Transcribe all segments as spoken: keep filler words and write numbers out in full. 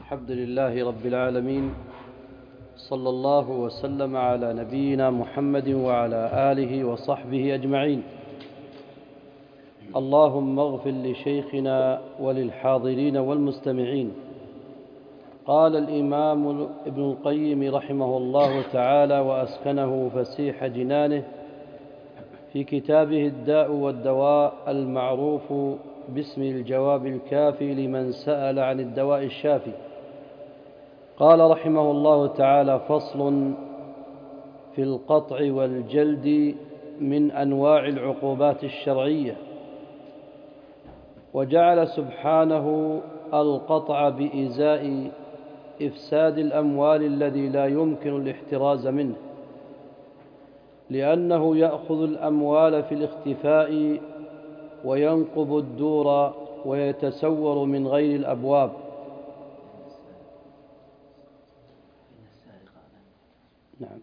الحمد لله رب العالمين، صلى الله وسلم على نبينا محمد وعلى آله وصحبه أجمعين. اللهم اغفر لشيخنا وللحاضرين والمستمعين. قال الإمام ابن القيم رحمه الله تعالى وأسكنه فسيح جنانه في كتابه الداء والدواء المعروف باسم الجواب الكافي لمن سأل عن الدواء الشافي. قال رحمه الله تعالى: فصل في القطع والجلد من أنواع العقوبات الشرعية. وجعل سبحانه القطع بإزاء إفساد الأموال الذي لا يمكن الاحتراز منه، لأنه يأخذ الأموال في الاختفاء وينقب الدور ويتسور من غير الأبواب. نعم.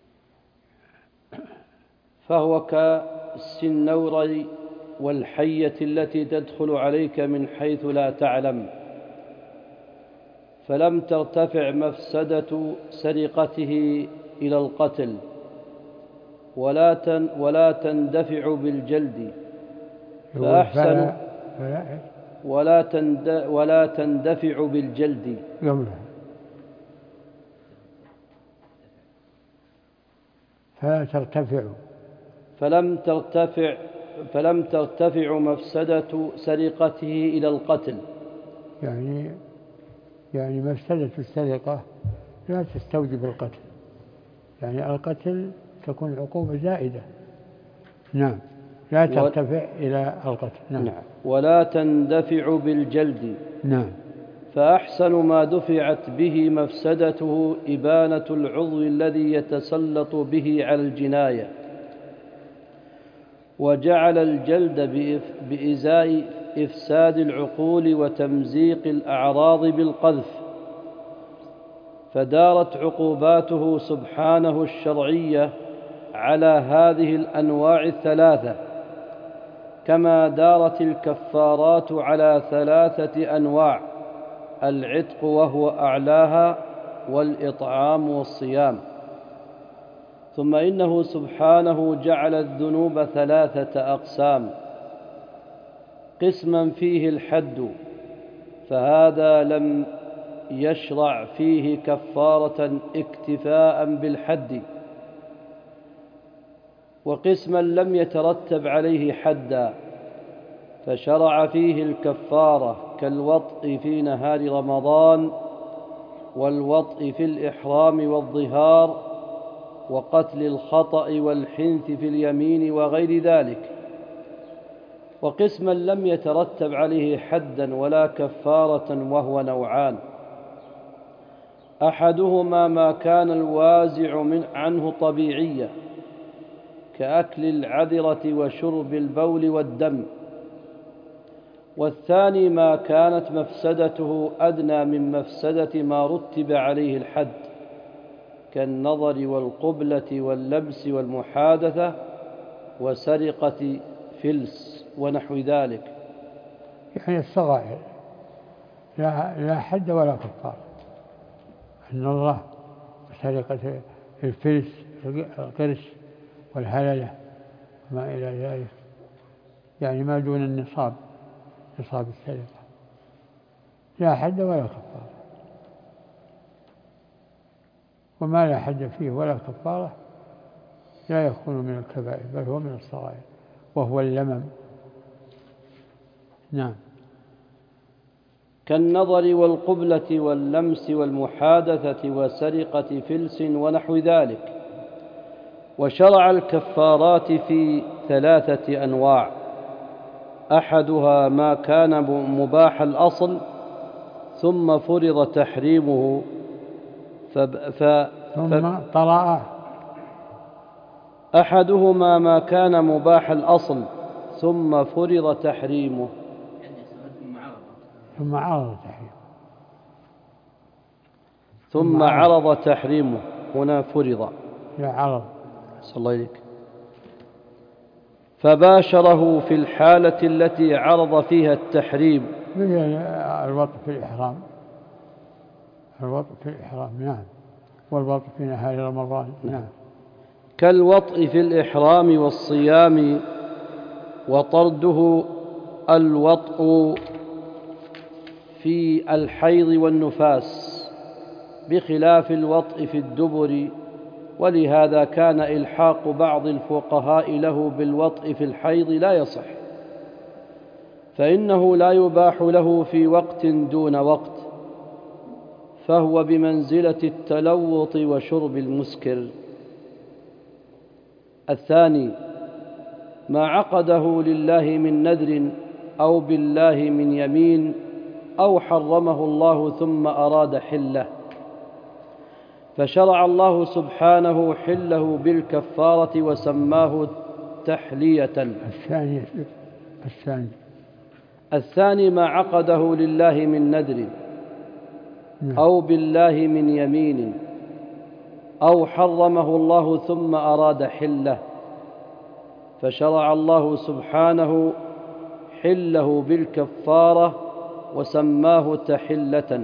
فهو كالسنور والحية التي تدخل عليك من حيث لا تعلم، فلم ترتفع مفسدة سرقته إلى القتل ولا ولا تندفع بالجلد، فأحسن ولا ولا تندفع بالجلد فلا ترتفع فلم ترتفع فلم ترتفع مفسدة سرقته إلى القتل. يعني يعني مفسدة السرقة لا تستوجب القتل، يعني القتل تكون عقوبة زائدة. نعم. لا ترتفع و... إلى القتل. نعم. نعم. ولا تندفع بالجلد. نعم. فأحسن ما دفعت به مفسدته إبانة العضو الذي يتسلط به على الجناية، وجعل الجلد بإزاء إفساد العقول وتمزيق الأعراض بالقذف، فدارت عقوباته سبحانه الشرعية على هذه الأنواع الثلاثة، كما دارت الكفارات على ثلاثة أنواع: العتق وهو أعلاها، والإطعام والصيام. ثم إنه سبحانه جعل الذنوب ثلاثة أقسام: قسما فيه الحد، فهذا لم يشرع فيه كفارة اكتفاء بالحد، وقسما لم يترتب عليه حدا فشرع فيه الكفارة، كالوطء في نهار رمضان، والوطء في الإحرام والظهار، وقتل الخطأ والحنث في اليمين وغير ذلك. وقسما لم يترتب عليه حدا ولا كفارة، وهو نوعان: أحدهما ما كان الوازع من عنه طبيعية، كأكل العذرة وشرب البول والدم. والثاني ما كانت مفسدته أدنى من مفسدة ما رتب عليه الحد، كالنظر والقبلة واللبس والمحادثة وسرقة فلس ونحو ذلك. يعني الصغائر لا, لا حد ولا كفارة. النظرة وسرقة الفلس القرش والهللة وما إلى ذلك، يعني ما دون النصاب، نصاب السرقة، لا حد ولا كفارة. وما لا حد فيه ولا كفارة لا يكون من الكبائر، بل هو من الصغائر، وهو اللمم. نعم. كالنظر والقبلة واللمس والمحادثة وسرقة فلس ونحو ذلك. وشرع الكفارات في ثلاثة أنواع: أحدها ما كان مباح الأصل ثم فرض تحريمه فب... ف... ثم طرأ. أحدهما ما كان مباح الأصل ثم فرض تحريمه ثم عرض تحريمه ثم عرض تحريمه هنا فرض لا عرض. صلى الله عليك. فباشره في الحالة التي عرض فيها التحريم، مثل الوطء في الإحرام. الوطء في الإحرام نعم، والوطء في نهار رمضان نعم. كالوطء في الإحرام والصيام، وطرده الوطء في الحيض والنفاس بخلاف الوطء في الدبر، ولهذا كان إلحاق بعض الفقهاء له بالوطء في الحيض لا يصح، فإنه لا يباح له في وقت دون وقت، فهو بمنزلة التلوط وشرب المسكر. الثاني ما عقده لله من نذر أو بالله من يمين أو حرمه الله ثم أراد حله، فشرع الله سبحانه حله بالكفارة وسماه تحلية. الثاني الثاني الثاني ما عقده لله من نذر أو بالله من يمين أو حرمه الله ثم أراد حله، فشرع الله سبحانه حله بالكفارة وسماه تحلة.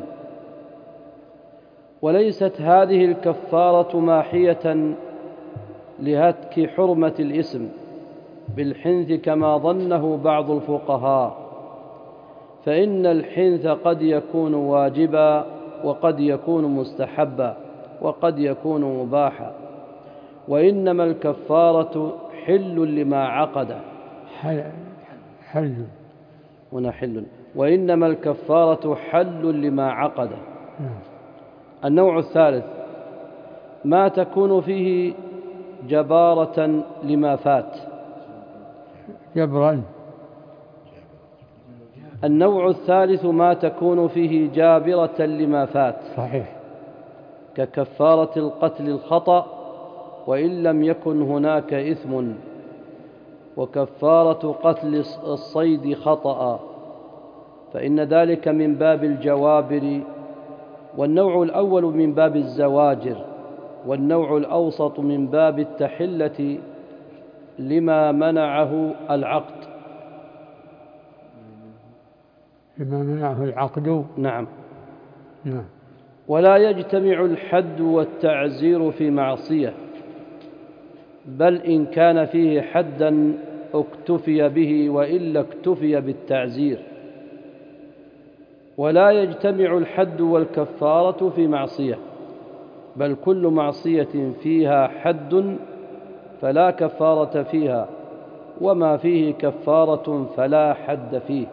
وليست هذه الكفارة ماحية لهتك حرمة الإثم بالحنث كما ظنه بعض الفقهاء، فإن الحنث قد يكون واجبا وقد يكون مستحبا وقد يكون مباحا، وإنما الكفارة حل لما عقد حل حل هنا حل وإنما الكفارة حل لما عقد. النوع الثالث ما تكون فيه جبارة لما فات. جبرا. النوع الثالث ما تكون فيه جابرة لما فات، صحيح، ككفارة القتل الخطأ وإن لم يكن هناك إثم، وكفارة قتل الصيد خطأ، فإن ذلك من باب الجوابر، والنوع الأول من باب الزواجر، والنوع الأوسط من باب التحلة لما منعه العقد. لما منعه العقد نعم. نعم. ولا يجتمع الحد والتعزير في معصية، بل إن كان فيه حدا اكتفي به وإلا اكتفي بالتعزير. ولا يجتمع الحد والكفارة في معصية، بل كل معصية فيها حد فلا كفارة فيها، وما فيه كفارة فلا حد فيه.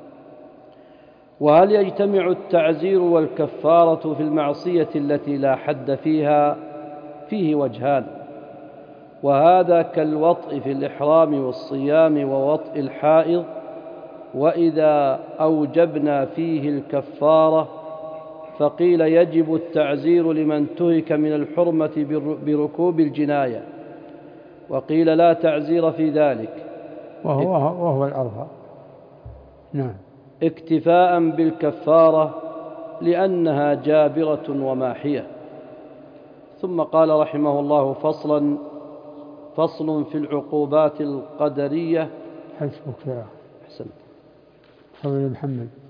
وهل يجتمع التعزير والكفارة في المعصية التي لا حد فيها؟ فيه وجهان، وهذا كالوطء في الإحرام والصيام ووطء الحائض. وإذا أوجبنا فيه الكفارة فقيل يجب التعزير لمن تهك من الحرمة بركوب الجناية، وقيل لا تعزير في ذلك، وهو, وهو الأرفع. نعم. اكتفاء بالكفارة لأنها جابرة وماحية. ثم قال رحمه الله فصلا فصل في العقوبات القدرية. حسبك يا أحسنت. حول محمد.